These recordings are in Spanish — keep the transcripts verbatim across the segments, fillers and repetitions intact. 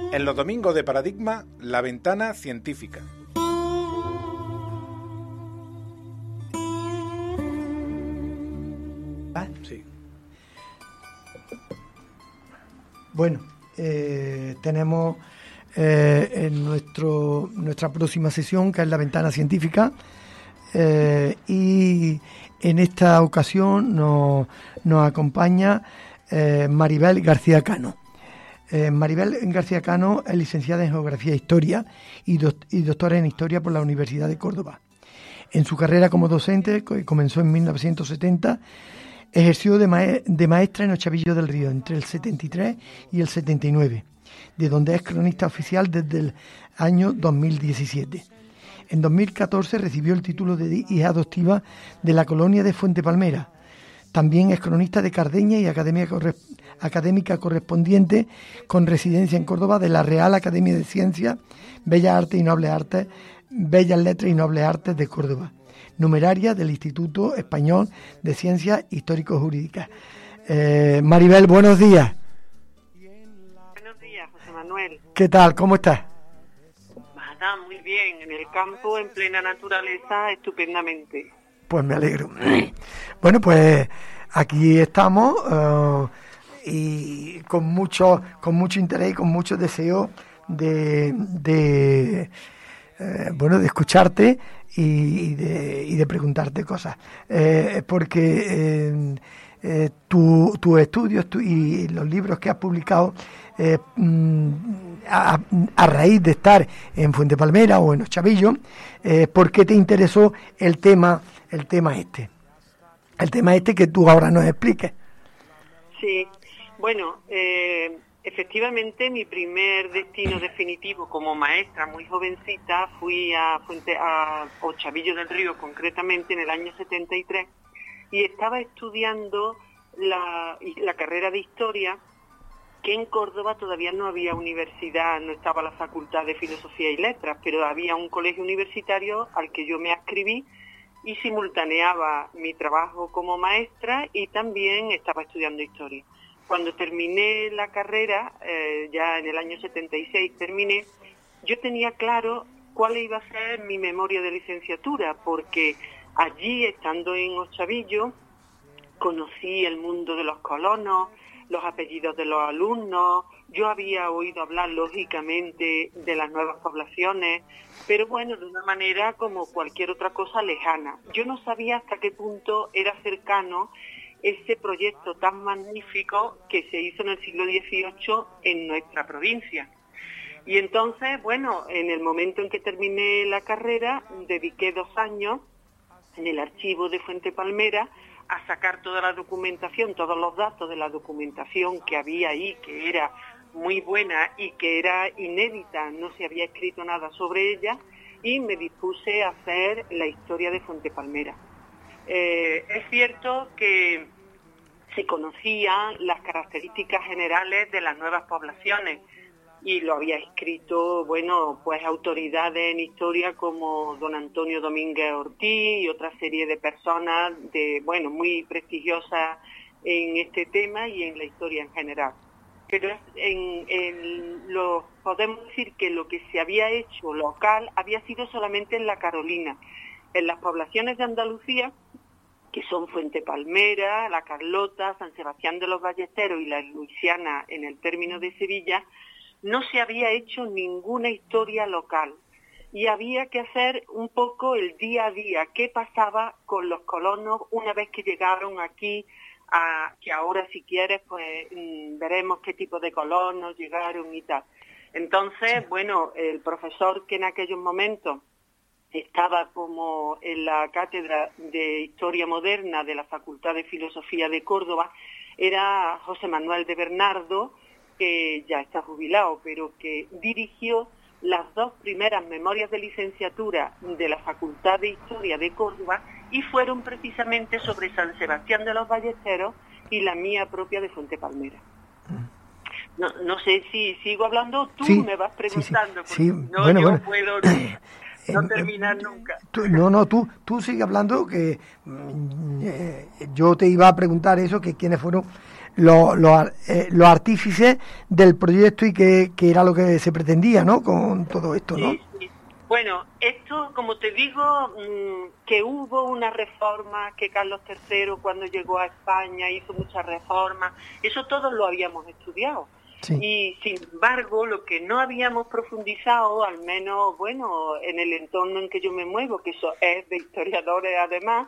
En los domingos de Paradigma, La Ventana Científica. ¿Ah? Sí. Bueno, eh, tenemos eh, en nuestro nuestra próxima sesión, que es La Ventana Científica, eh, y en esta ocasión nos, nos acompaña eh, Maribel García Cano. Eh, Maribel García Cano es licenciada en Geografía e Historia y, do, y doctora en Historia por la Universidad de Córdoba. En su carrera como docente, que comenzó en mil novecientos setenta, ejerció de, ma- de maestra en Ochavillo del Río entre el setenta y tres y el setenta y nueve, de donde es cronista oficial desde el año dos mil diecisiete. En dos mil catorce recibió el título de hija adoptiva de la colonia de Fuente Palmera. También es cronista de Cardeña y academia corre- académica correspondiente con residencia en Córdoba de la Real Academia de Ciencias, Bellas Artes y Nobles Artes, Bellas Letras y Nobles Artes de Córdoba. Numeraria del Instituto Español de Ciencias Histórico-Jurídicas. Eh, Maribel, buenos días. Buenos días, José Manuel. ¿Qué tal? ¿Cómo estás? Nada, muy bien. En el campo, en plena naturaleza, estupendamente. Pues me alegro. Bueno, pues aquí estamos uh, y con mucho, con mucho interés y con mucho deseo de, de eh, bueno, de escucharte y de, y de preguntarte cosas, eh, porque eh, eh, tu, tus estudios tu, y los libros que has publicado eh, a, a raíz de estar en Fuente Palmera o en Ochavillo, eh, ¿por qué te interesó el tema el tema este? El tema este que tú ahora nos expliques. Sí, bueno, eh, efectivamente mi primer destino definitivo como maestra, muy jovencita, fui a Fuente, a Ochavillo del Río, concretamente en el año setenta y tres, y estaba estudiando la, la carrera de Historia, que en Córdoba todavía no había universidad, no estaba la Facultad de Filosofía y Letras, pero había un colegio universitario al que yo me adscribí y simultaneaba mi trabajo como maestra y también estaba estudiando Historia. Cuando terminé la carrera, eh, ya en el año setenta y seis terminé, yo tenía claro cuál iba a ser mi memoria de licenciatura, porque allí, estando en Ochavillo, conocí el mundo de los colonos, los apellidos de los alumnos, yo había oído hablar, lógicamente, de las nuevas poblaciones, pero bueno, de una manera como cualquier otra cosa lejana. Yo no sabía hasta qué punto era cercano ese proyecto tan magnífico que se hizo en el siglo dieciocho en nuestra provincia. Y entonces, bueno, en el momento en que terminé la carrera, dediqué dos años en el archivo de Fuente Palmera a sacar toda la documentación, todos los datos de la documentación que había ahí, que era muy buena y que era inédita, no se había escrito nada sobre ella, y me dispuse a hacer la historia de Fuente Palmera. Eh, es cierto que se conocían las características generales de las nuevas poblaciones, y lo había escrito, bueno, pues autoridades en historia como don Antonio Domínguez Ortiz y otra serie de personas de, bueno, muy prestigiosas en este tema y en la historia en general. Pero en, en lo, podemos decir que lo que se había hecho local había sido solamente en la Carolina. En las poblaciones de Andalucía, que son Fuente Palmera, La Carlota, San Sebastián de los Ballesteros y la Luisiana en el término de Sevilla, no se había hecho ninguna historia local y había que hacer un poco el día a día, qué pasaba con los colonos una vez que llegaron aquí, a, que ahora si quieres pues mmm, veremos qué tipo de colonos llegaron y tal. Entonces, bueno, el profesor que en aquellos momentos estaba como en la cátedra de Historia Moderna de la Facultad de Filosofía de Córdoba era José Manuel de Bernardo, que ya está jubilado, pero que dirigió las dos primeras memorias de licenciatura de la Facultad de Historia de Córdoba y fueron precisamente sobre San Sebastián de los Ballesteros y la mía propia de Fuente Palmera. No, no sé si sigo hablando, tú sí, me vas preguntando, sí, sí, porque sí. no, Bueno, yo bueno. puedo no terminar nunca. Tú, no, no, tú, tú sigue hablando, que mm, eh, yo te iba a preguntar eso, que quiénes fueron los, los, eh, los artífices del proyecto y que, que era lo que se pretendía, ¿no? Con todo esto, ¿no? Sí, sí. Bueno, esto, como te digo, mmm, que hubo una reforma, que Carlos tercero cuando llegó a España hizo muchas reformas, eso todos lo habíamos estudiado. Sí. Y sin embargo, lo que no habíamos profundizado, al menos, bueno, en el entorno en que yo me muevo, que eso es de historiadores además,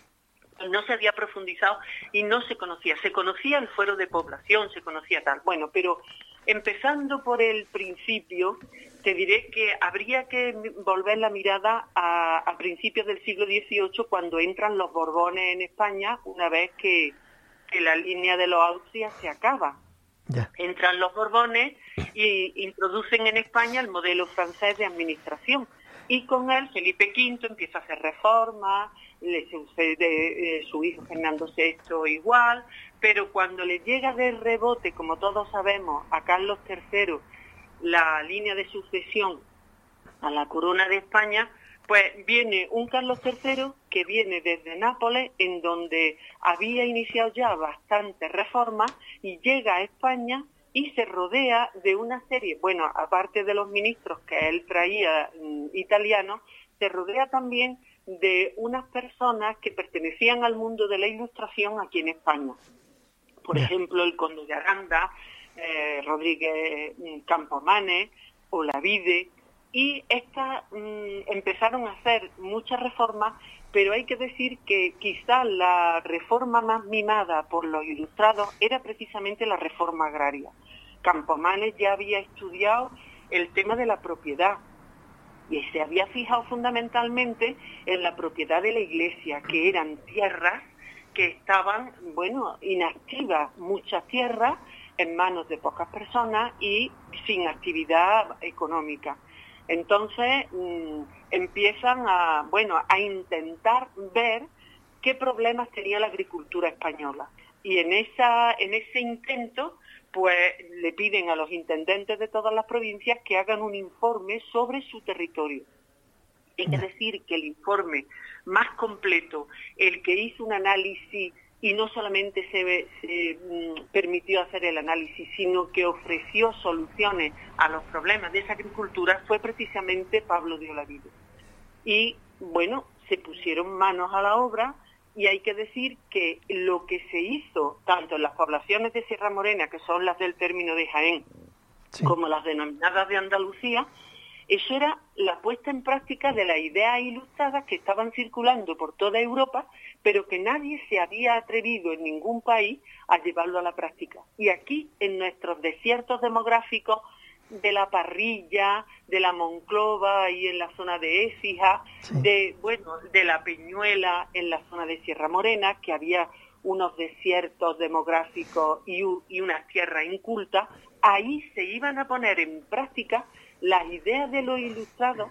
no se había profundizado y no se conocía. Se conocía el fuero de población, se conocía tal. Bueno, pero empezando por el principio, te diré que habría que volver la mirada a, a principios del siglo dieciocho, cuando entran los Borbones en España, una vez que, que la línea de los Austrias se acaba. Yeah. Entran los Borbones y introducen en España el modelo francés de administración. Y con él Felipe quinto empieza a hacer reformas, le sucede eh, su hijo Fernando sexto igual, pero cuando le llega de rebote, como todos sabemos, a Carlos tercero, la línea de sucesión a la corona de España, pues viene un Carlos tercero que viene desde Nápoles, en donde había iniciado ya bastantes reformas, y llega a España y se rodea de una serie, bueno, aparte de los ministros que él traía mm, italianos, se rodea también de unas personas que pertenecían al mundo de la ilustración aquí en España. Por yeah. ejemplo, el conde de Aranda, eh, Rodríguez Campomanes, Olavide, y estas mmm, empezaron a hacer muchas reformas, pero hay que decir que quizás la reforma más mimada por los ilustrados era precisamente la reforma agraria. Campomanes ya había estudiado el tema de la propiedad y se había fijado fundamentalmente en la propiedad de la iglesia, que eran tierras que estaban, bueno, inactivas, muchas tierras en manos de pocas personas y sin actividad económica. Entonces mmm, empiezan a, bueno, a intentar ver qué problemas tenía la agricultura española. Y en esa, en ese intento, pues le piden a los intendentes de todas las provincias que hagan un informe sobre su territorio. Hay que decir que el informe más completo, el que hizo un análisis, y no solamente se, se mm, permitió hacer el análisis, sino que ofreció soluciones a los problemas de esa agricultura, fue precisamente Pablo de Olavide. Y, bueno, se pusieron manos a la obra, y hay que decir que lo que se hizo, tanto en las poblaciones de Sierra Morena, que son las del término de Jaén, sí, como las denominadas de Andalucía, eso era la puesta en práctica de las ideas ilustradas que estaban circulando por toda Europa, pero que nadie se había atrevido en ningún país a llevarlo a la práctica. Y aquí, en nuestros desiertos demográficos de la Parrilla, de la Monclova y en la zona de Écija, sí, de bueno, de la Peñuela en la zona de Sierra Morena, que había unos desiertos demográficos y, y unas tierras incultas, ahí se iban a poner en práctica las ideas de los ilustrados,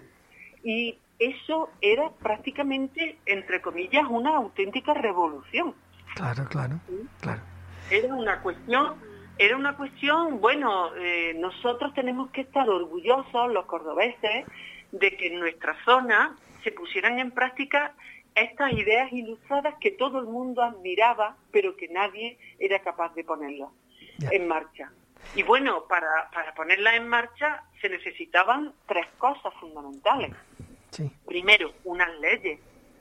y eso era prácticamente, entre comillas, una auténtica revolución. Claro, claro, ¿sí? Claro. Era una cuestión, era una cuestión, bueno, eh, nosotros tenemos que estar orgullosos, los cordobeses, de que en nuestra zona se pusieran en práctica estas ideas ilustradas que todo el mundo admiraba, pero que nadie era capaz de ponerlas yeah. en marcha. Y bueno, para, para ponerla en marcha se necesitaban tres cosas fundamentales. Sí. Primero, unas leyes.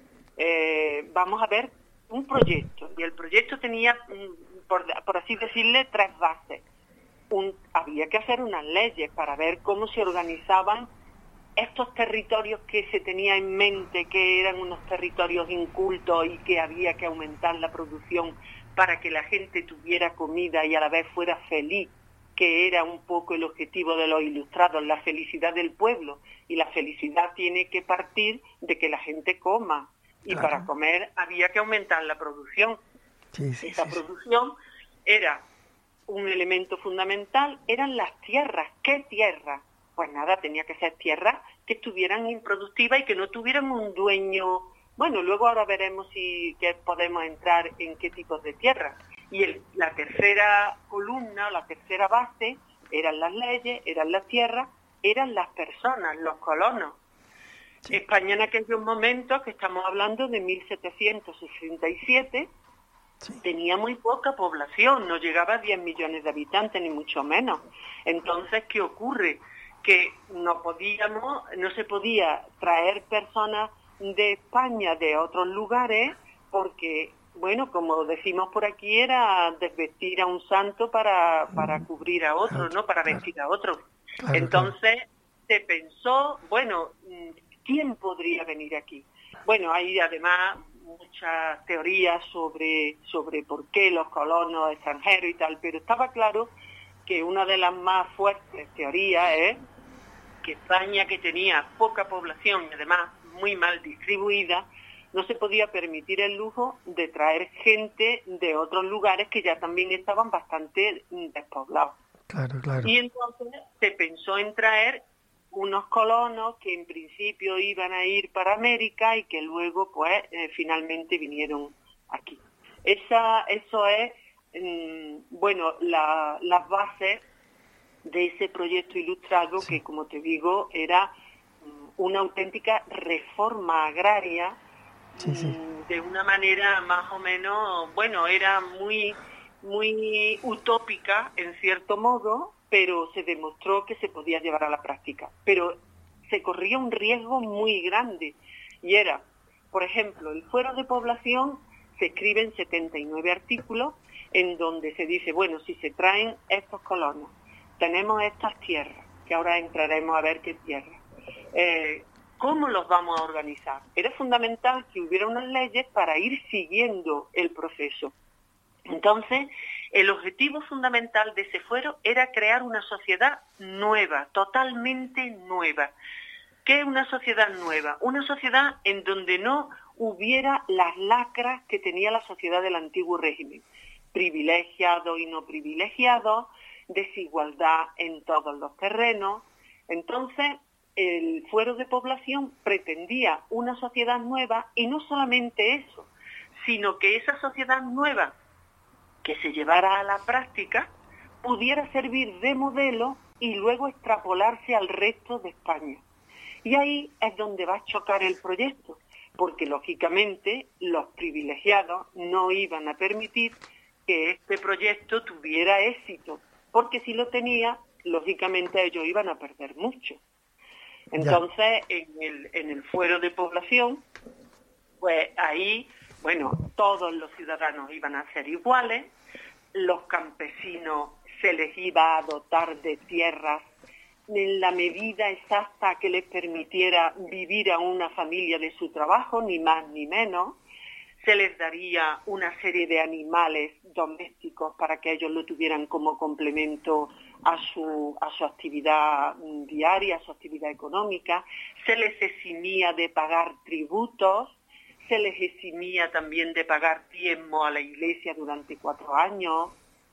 Eh, vamos a ver un proyecto, y el proyecto tenía, por, por así decirle, tres bases. Un, había que hacer unas leyes para ver cómo se organizaban estos territorios que se tenía en mente, que eran unos territorios incultos y que había que aumentar la producción para que la gente tuviera comida y a la vez fuera feliz, que era un poco el objetivo de los ilustrados, la felicidad del pueblo. Y la felicidad tiene que partir de que la gente coma. Y claro, para comer había que aumentar la producción. Sí, sí, Esa sí, producción sí. era un elemento fundamental, eran las tierras. ¿Qué tierras? Pues nada, tenía que ser tierras que estuvieran improductivas y que no tuvieran un dueño. Bueno, luego ahora veremos si que podemos entrar en qué tipos de tierras. Y el, la tercera columna, la tercera base, eran las leyes, eran las tierras, eran las personas, los colonos. Sí. España en aquellos momentos, que estamos hablando de mil setecientos sesenta y siete, Sí. Tenía muy poca población, no llegaba a diez millones de habitantes, ni mucho menos. Entonces, ¿qué ocurre? Que no podíamos, no se podía traer personas de España de otros lugares porque, bueno, como decimos por aquí, era desvestir a un santo para, para cubrir a otro, ¿no? Para vestir a otro. Claro, Entonces, claro. Se pensó, bueno, ¿quién podría venir aquí? Bueno, hay además muchas teorías sobre, sobre por qué los colonos extranjeros y tal, pero estaba claro que una de las más fuertes teorías es que España, que tenía poca población y además muy mal distribuida, no se podía permitir el lujo de traer gente de otros lugares que ya también estaban bastante despoblados. Claro, claro. Y entonces se pensó en traer unos colonos que en principio iban a ir para América y que luego pues eh, finalmente vinieron aquí. Esa, eso es, mmm, bueno, la, las bases de ese proyecto ilustrado, sí. Que como te digo era mmm, una auténtica reforma agraria, sí, sí. Mmm, de una manera más o menos, bueno, era muy, muy utópica en cierto modo, pero se demostró que se podía llevar a la práctica. Pero se corría un riesgo muy grande, y era, por ejemplo, el fuero de población se escribe en setenta y nueve artículos, en donde se dice, bueno, si se traen estos colonos, tenemos estas tierras, que ahora entraremos a ver qué tierras, eh, ¿cómo los vamos a organizar? Era fundamental que hubiera unas leyes para ir siguiendo el proceso. Entonces, el objetivo fundamental de ese fuero era crear una sociedad nueva, totalmente nueva. ¿Qué es una sociedad nueva? Una sociedad en donde no hubiera las lacras que tenía la sociedad del antiguo régimen. Privilegiados y no privilegiados, desigualdad en todos los terrenos. Entonces, el fuero de población pretendía una sociedad nueva, y no solamente eso, sino que esa sociedad nueva que se llevara a la práctica pudiera servir de modelo y luego extrapolarse al resto de España. Y ahí es donde va a chocar el proyecto, porque lógicamente los privilegiados no iban a permitir que este proyecto tuviera éxito, porque si lo tenía, lógicamente ellos iban a perder mucho. Entonces, en el, en el fuero de población, pues ahí, bueno, todos los ciudadanos iban a ser iguales, los campesinos se les iba a dotar de tierras en la medida exacta que les permitiera vivir a una familia de su trabajo, ni más ni menos. Se les daría una serie de animales domésticos para que ellos lo tuvieran como complemento a su, a su actividad diaria, a su actividad económica. Se les eximía de pagar tributos, se les eximía también de pagar diezmo a la Iglesia durante cuatro años,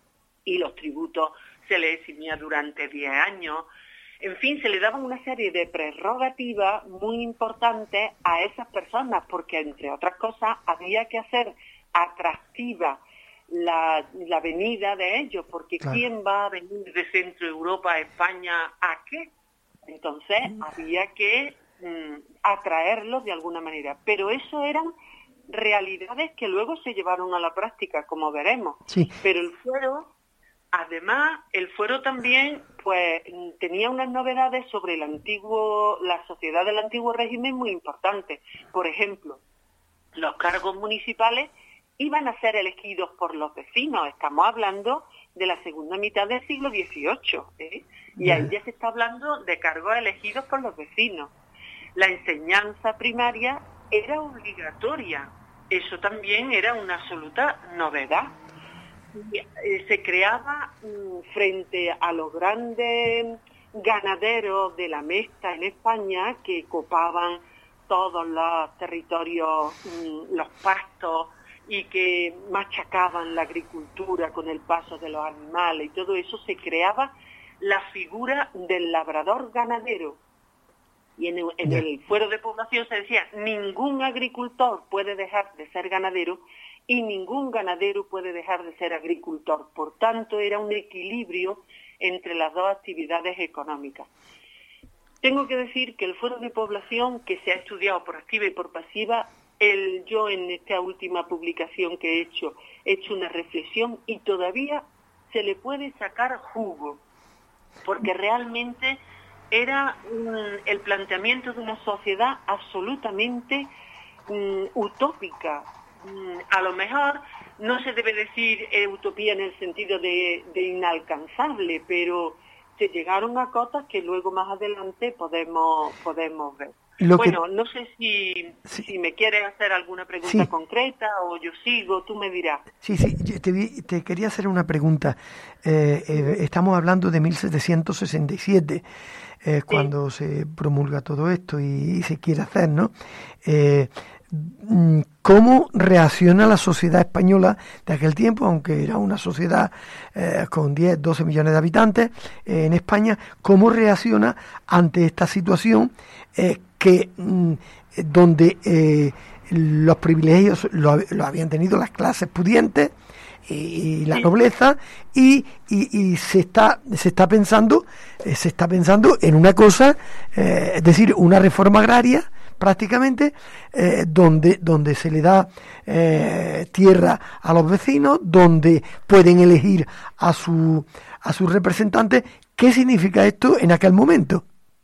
y los tributos se les eximía durante diez años. En fin, se le daban una serie de prerrogativas muy importantes a esas personas, porque, entre otras cosas, había que hacer atractiva la, la venida de ellos, porque claro. ¿Quién va a venir de Centro Europa a España a qué? Entonces, mm. había que mm, atraerlos de alguna manera. Pero eso eran realidades que luego se llevaron a la práctica, como veremos. Sí. Pero el fuero... Además, el fuero también pues tenía unas novedades sobre el antiguo, la sociedad del antiguo régimen muy importantes. Por ejemplo, los cargos municipales iban a ser elegidos por los vecinos. Estamos hablando de la segunda mitad del siglo dieciocho, ¿eh? Y ahí ya se está hablando de cargos elegidos por los vecinos. La enseñanza primaria era obligatoria. Eso también era una absoluta novedad. Se creaba frente a los grandes ganaderos de la mesta en España, que copaban todos los territorios, los pastos, y que machacaban la agricultura con el paso de los animales y todo eso, se creaba la figura del labrador ganadero. Y en el, en el fuero de población se decía, ningún agricultor puede dejar de ser ganadero y ningún ganadero puede dejar de ser agricultor. Por tanto, era un equilibrio entre las dos actividades económicas. Tengo que decir que el fuero de población, que se ha estudiado por activa y por pasiva, el, yo en esta última publicación que he hecho hecho una reflexión y todavía se le puede sacar jugo, porque realmente era um, el planteamiento de una sociedad absolutamente um, utópica. Um, a lo mejor no se debe decir eh, utopía en el sentido de, de inalcanzable, pero se llegaron a cotas que luego más adelante podemos podemos ver. Lo bueno, que... no sé si, sí. si me quieres hacer alguna pregunta sí. concreta o yo sigo, tú me dirás. Sí, sí, te, te quería hacer una pregunta. Eh, eh, estamos hablando de mil setecientos sesenta y siete, eh, cuando sí. se promulga todo esto y, y se quiere hacer, ¿no? Eh, ¿Cómo reacciona la sociedad española de aquel tiempo, aunque era una sociedad eh, con diez, doce millones de habitantes eh, en España? ¿Cómo reacciona ante esta situación eh, que mm, donde eh, los privilegios lo, lo habían tenido las clases pudientes y, y la nobleza y, y, y se está se está pensando eh, se está pensando en una cosa, eh, es decir, una reforma agraria prácticamente, eh, donde donde se le da eh, tierra a los vecinos, donde pueden elegir a su a sus representantes. ¿Qué significa esto en aquel momento?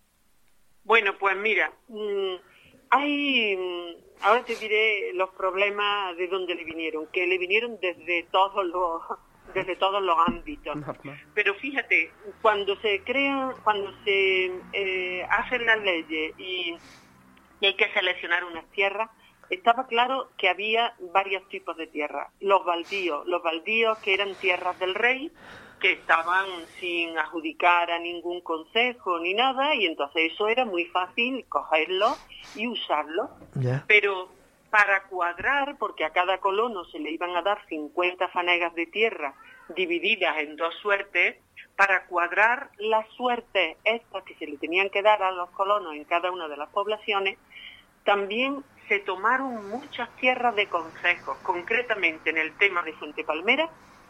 Bueno, pues mira, mmm, hay ahora te diré los problemas de dónde le vinieron, que le vinieron desde todos los desde todos los ámbitos. Pero fíjate, cuando se crean, cuando se eh, hacen las leyes y y hay que seleccionar unas tierras, estaba claro que había varios tipos de tierras. Los baldíos, los baldíos que eran tierras del rey, que estaban sin adjudicar a ningún concejo ni nada, y entonces eso era muy fácil cogerlo y usarlo. Yeah. Pero para cuadrar, porque a cada colono se le iban a dar cincuenta fanegas de tierra divididas en dos suertes, para cuadrar las suertes estas que se le tenían que dar a los colonos en cada una de las poblaciones, también se tomaron muchas tierras de concejos. Concretamente en el tema de Fuente Palmera,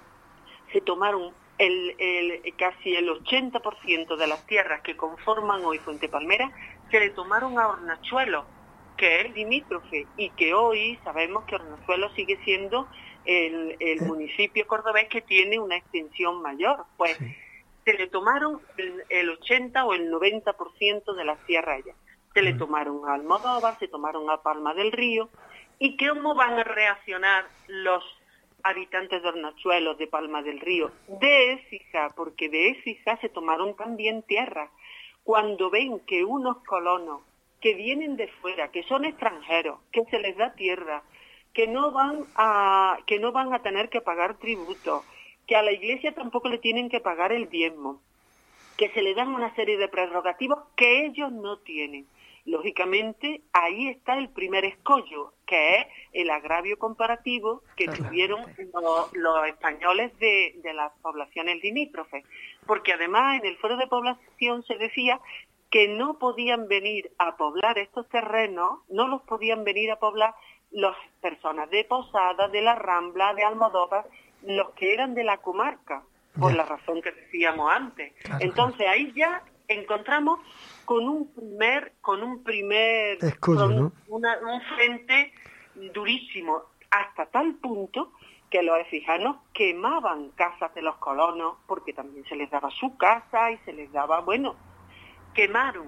se tomaron el, el, casi el ochenta por ciento de las tierras que conforman hoy Fuente Palmera, se le tomaron a Hornachuelo, que es limítrofe, y que hoy sabemos que Hornachuelo sigue siendo el, el municipio cordobés que tiene una extensión mayor. Pues sí. Se le tomaron el, el ochenta o el noventa por ciento de las tierras allá. Se le tomaron a Almodóvar, se tomaron a Palma del Río. ¿Y cómo van a reaccionar los habitantes de Hornachuelos, de Palma del Río? De Écija, porque de Écija se tomaron también tierras. Cuando ven que unos colonos que vienen de fuera, que son extranjeros, que se les da tierra, que no van a, que no van a tener que pagar tributos, que a la Iglesia tampoco le tienen que pagar el diezmo, que se le dan una serie de prerrogativas que ellos no tienen. Lógicamente, ahí está el primer escollo, que es el agravio comparativo que claro. tuvieron los, los españoles de, de las poblaciones limítrofes. Porque además en el foro de población se decía que no podían venir a poblar estos terrenos, no los podían venir a poblar las personas de Posada, de la Rambla, de Almodóvar, los que eran de la comarca, por yeah. la razón que decíamos antes. Claro, Entonces claro. ahí ya encontramos con un primer, con un primer, Escollo, con ¿no? una, un frente durísimo, hasta tal punto que los efijanos quemaban casas de los colonos, porque también se les daba su casa y se les daba, bueno, quemaron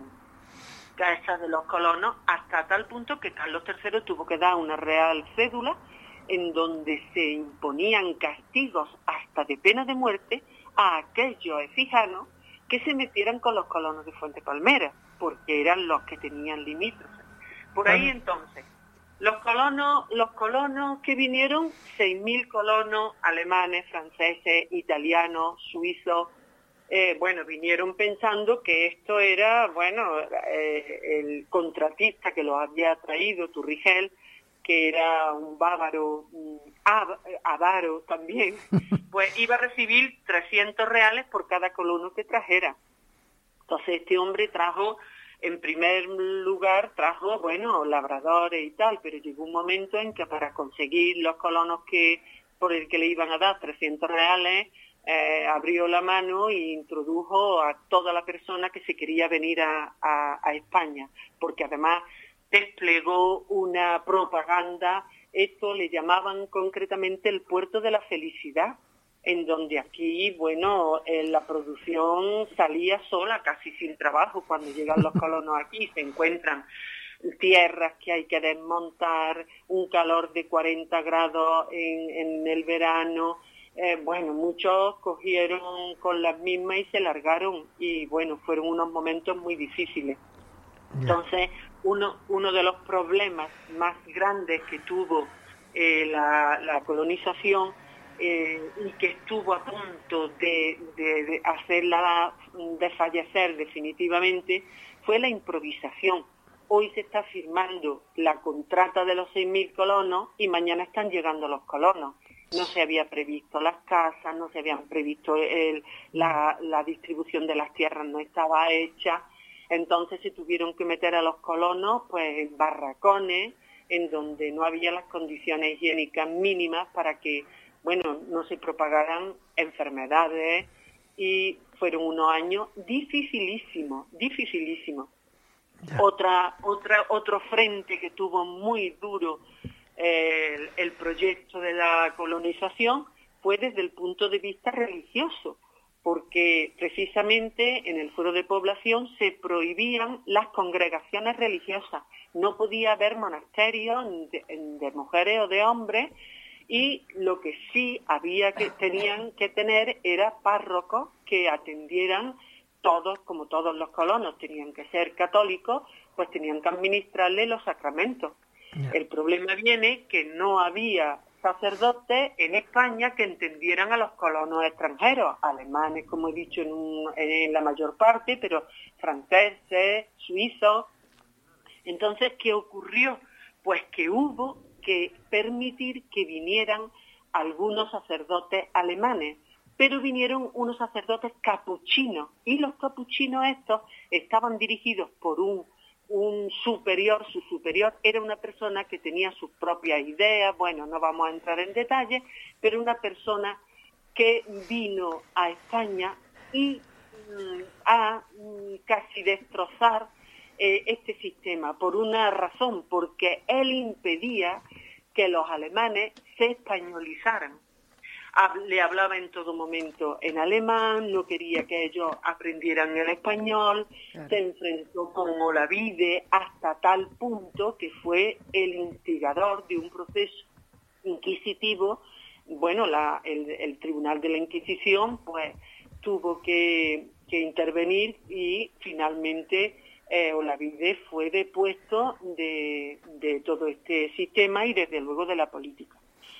casas de los colonos hasta tal punto que Carlos tercero tuvo que dar una real cédula en donde se imponían castigos hasta de pena de muerte a aquellos efijanos que se metieran con los colonos de Fuente Palmera, porque eran los que tenían limítrofes. Por ahí entonces, los colonos, los colonos que vinieron, seis mil colonos alemanes, franceses, italianos, suizos, eh, bueno, vinieron pensando que esto era, bueno, eh, el contratista que los había traído, Turrigel, que era un bávaro, un avaro también, pues iba a recibir trescientos reales por cada colono que trajera. Entonces este hombre trajo, en primer lugar, trajo, bueno, labradores y tal, pero llegó un momento en que para conseguir los colonos que por el que le iban a dar trescientos reales, eh, abrió la mano e introdujo a toda la persona que se quería venir a, a, a España, porque además desplegó una propaganda esto le llamaban concretamente el puerto de la felicidad, en donde aquí, bueno, eh, la producción salía sola, casi sin trabajo. Cuando llegan los colonos aquí se encuentran tierras que hay que desmontar, un calor de cuarenta grados en, en el verano. Eh, bueno, muchos cogieron con las mismas y se largaron, y bueno, fueron unos momentos muy difíciles. Entonces, uno, uno de los problemas más grandes que tuvo eh, la, la colonización eh, y que estuvo a punto de, de, de hacerla desfallecer definitivamente fue la improvisación. Hoy se está firmando la contrata de los seis mil colonos y mañana están llegando los colonos. No se había previsto las casas, no se habían previsto el, la, la distribución de las tierras, no estaba hecha. Entonces se tuvieron que meter a los colonos pues en barracones, en donde no había las condiciones higiénicas mínimas para que, bueno, no se propagaran enfermedades, y fueron unos años dificilísimos, dificilísimos. Otra, otra, otro frente que tuvo muy duro eh, el, el proyecto de la colonización fue desde el punto de vista religioso, porque precisamente en el Fuero de Población se prohibían las congregaciones religiosas. No podía haber monasterios de, de mujeres o de hombres, y lo que sí había que tenían que tener era párrocos que atendieran todos, como todos los colonos tenían que ser católicos, pues tenían que administrarle los sacramentos. Yeah. El problema viene que no había sacerdotes en España que entendieran a los colonos extranjeros, alemanes, como he dicho, en, un, en la mayor parte, pero franceses, suizos. Entonces, ¿qué ocurrió? Pues que hubo que permitir que vinieran algunos sacerdotes alemanes, pero vinieron unos sacerdotes capuchinos, y los capuchinos estos estaban dirigidos por un, un superior. Su superior era una persona que tenía sus propias ideas, bueno, no vamos a entrar en detalles, pero una persona que vino a España y mm, a mm, casi destrozar eh, este sistema, por una razón, porque él impedía que los alemanes se españolizaran. Le hablaba en todo momento en alemán, no quería que ellos aprendieran el español, claro. Se enfrentó con Olavide hasta tal punto que fue el instigador de un proceso inquisitivo. Bueno, la, el, el Tribunal de la Inquisición pues tuvo que, que intervenir, y finalmente eh, Olavide fue depuesto de, de todo este sistema y desde luego de la política.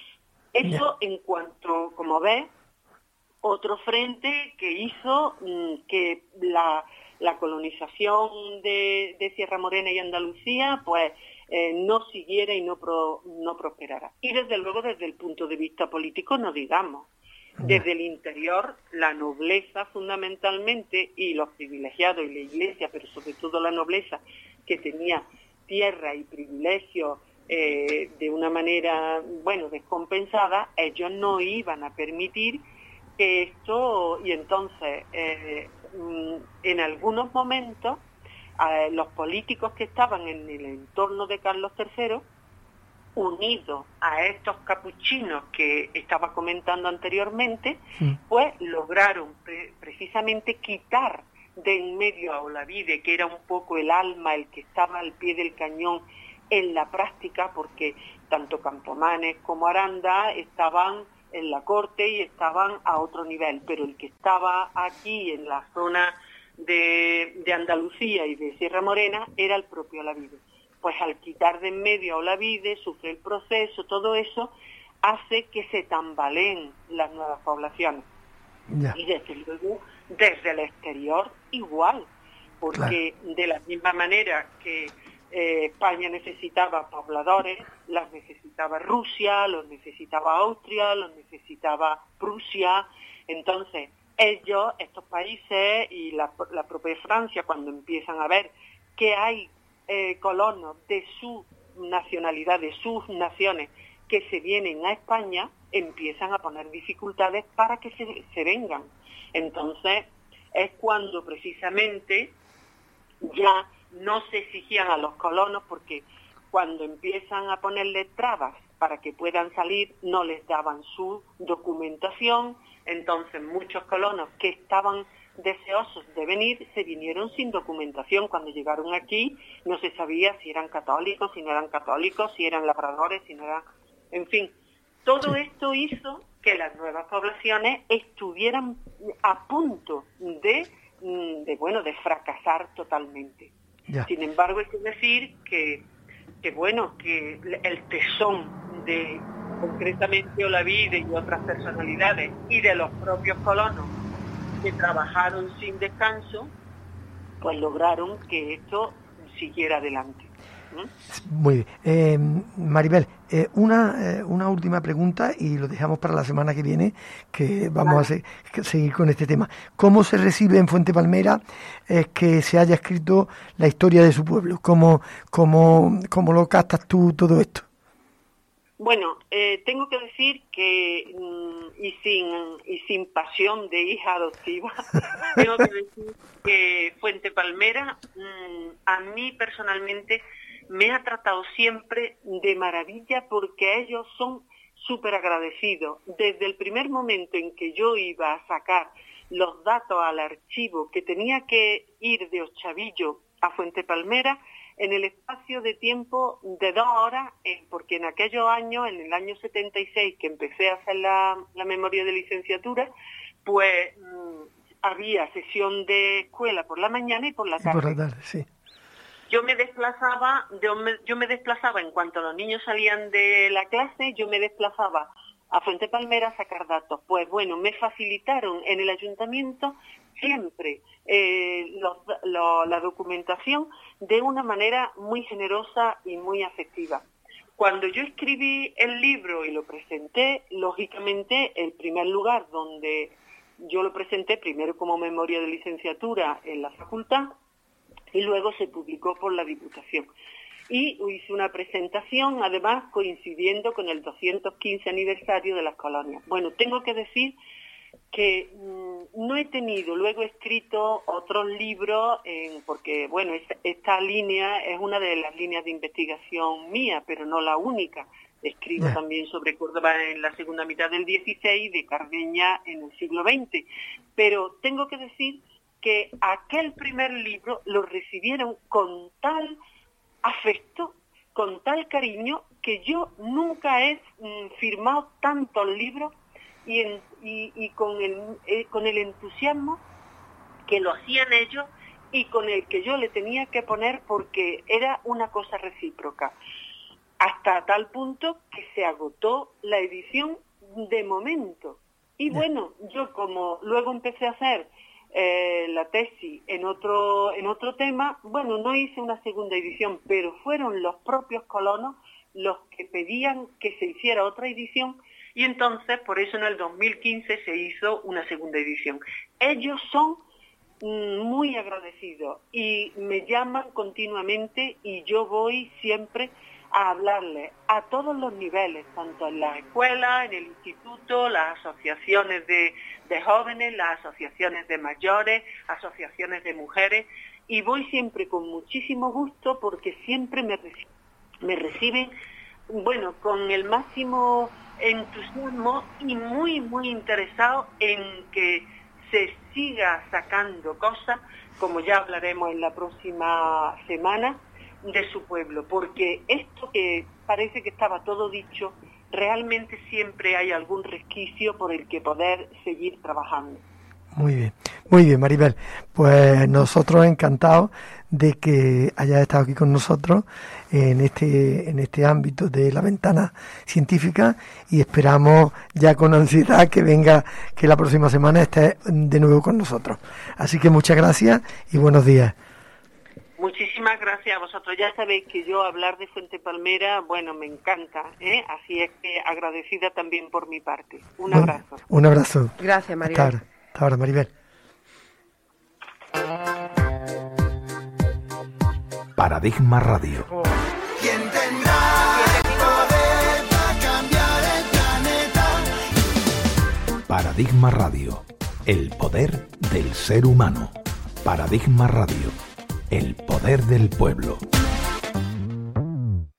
Eso en cuanto, como ves, otro frente que hizo mmm, que la, la colonización de, de Sierra Morena y Andalucía pues eh, no siguiera y no, pro, no prosperara. Y desde luego desde el punto de vista político no digamos. Desde el interior, la nobleza fundamentalmente, y los privilegiados y la iglesia, pero sobre todo la nobleza, que tenía tierra y privilegios Eh, de una manera, bueno, descompensada, ellos no iban a permitir que esto, y entonces eh, en algunos momentos eh, los políticos que estaban en el entorno de Carlos tercero, unidos a estos capuchinos que estaba comentando anteriormente, sí. pues lograron pre- precisamente quitar de en medio a Olavide, que era un poco el alma, el que estaba al pie del cañón en la práctica, porque tanto Campomanes como Aranda estaban en la corte y estaban a otro nivel, pero el que estaba aquí en la zona de, de Andalucía y de Sierra Morena era el propio Olavide. Pues al quitar de en medio a Olavide, sufre el proceso, todo eso hace que se tambaleen las nuevas poblaciones. Yeah. Y desde luego, desde el exterior igual, porque claro. de la misma manera que eh, España necesitaba pobladores, las necesitaba Rusia, los necesitaba Austria, los necesitaba Prusia. Entonces ellos, estos países y la, la propia Francia, cuando empiezan a ver que hay eh, colonos de su nacionalidad, de sus naciones, que se vienen a España, empiezan a poner dificultades para que se, se vengan. Entonces es cuando precisamente ya no se exigían a los colonos, porque cuando empiezan a ponerle trabas para que puedan salir no les daban su documentación, entonces muchos colonos que estaban deseosos de venir se vinieron sin documentación. Cuando llegaron aquí no se sabía si eran católicos, si no eran católicos, si eran labradores, si no eran... En fin, todo esto hizo que las nuevas poblaciones estuvieran a punto de, de bueno, de fracasar totalmente. Ya. Sin embargo, hay que decir que, que bueno, que el tesón de concretamente Olavide y otras personalidades y de los propios colonos que trabajaron sin descanso, pues lograron que esto siguiera adelante. Muy bien. Eh, Maribel, eh, una, eh, una última pregunta y lo dejamos para la semana que viene, que vamos vale. a se, que seguir con este tema. ¿Cómo se recibe en Fuente Palmera eh, que se haya escrito la historia de su pueblo? ¿Cómo, cómo, cómo lo captas tú todo esto? Bueno, eh, tengo que decir que, mm, y sin y sin pasión de hija adoptiva, tengo que decir que Fuente Palmera, mm, a mí personalmente, me ha tratado siempre de maravilla porque ellos son súper agradecidos. Desde el primer momento en que yo iba a sacar los datos al archivo, que tenía que ir de Ochavillo a Fuente Palmera, en el espacio de tiempo de dos horas, eh, porque en aquellos años, en el año setenta y seis, que empecé a hacer la, la memoria de licenciatura, pues mmm, había sesión de escuela por la mañana y por la tarde. Por la tarde, sí. Yo me desplazaba, yo me, yo me desplazaba en cuanto los niños salían de la clase, yo me desplazaba a Fuente Palmera a sacar datos. Pues bueno, me facilitaron en el ayuntamiento siempre eh, los, lo, la documentación de una manera muy generosa y muy afectiva. Cuando yo escribí el libro y lo presenté, lógicamente el primer lugar donde yo lo presenté, primero como memoria de licenciatura en la facultad, y luego se publicó por la Diputación. Y hice una presentación, además, coincidiendo con el doscientos quince aniversario de las colonias. Bueno, tengo que decir que mmm, no he tenido, luego he escrito otros libros, eh, porque, bueno, esta, esta línea es una de las líneas de investigación mía, pero no la única. Escribo yeah. también sobre Córdoba en la segunda mitad del dieciséis, de Cardeña en el siglo veinte. Pero tengo que decir que aquel primer libro lo recibieron con tal afecto, con tal cariño, que yo nunca he mm, firmado tantos libros y, en, y, y con, el, eh, con el entusiasmo que lo hacían ellos y con el que yo le tenía que poner, porque era una cosa recíproca. Hasta tal punto que se agotó la edición de momento. Y bueno, yo como luego empecé a hacer Eh, la tesis en otro en otro tema, bueno, no hice una segunda edición, pero fueron los propios colonos los que pedían que se hiciera otra edición, y entonces por eso en el dos mil quince se hizo una segunda edición. Ellos son mm, muy agradecidos y me llaman continuamente y yo voy siempre a hablarles a todos los niveles, tanto en la escuela, en el instituto, las asociaciones de, de jóvenes, las asociaciones de mayores, asociaciones de mujeres, y voy siempre con muchísimo gusto porque siempre me, reci- me reciben, bueno, con el máximo entusiasmo y muy, muy interesados en que se siga sacando cosas, como ya hablaremos en la próxima semana, de su pueblo, porque esto que parece que estaba todo dicho, realmente siempre hay algún resquicio por el que poder seguir trabajando. Muy bien, muy bien, Maribel. Pues nosotros encantados de que hayas estado aquí con nosotros en este en este ámbito de la ventana científica, y esperamos ya con ansiedad que venga, que la próxima semana estés de nuevo con nosotros. Así que muchas gracias y buenos días. Muchísimas gracias a vosotros. Ya sabéis que yo hablar de Fuente Palmera, bueno, me encanta, ¿eh? Así es que agradecida también por mi parte. Un bueno, abrazo. Un abrazo. Gracias, Maribel. Hasta ahora, hasta ahora, Maribel. Paradigma Radio. ¿Quién tendrá el poder para cambiar el planeta? Paradigma Radio. El poder del ser humano. Paradigma Radio. El poder del pueblo.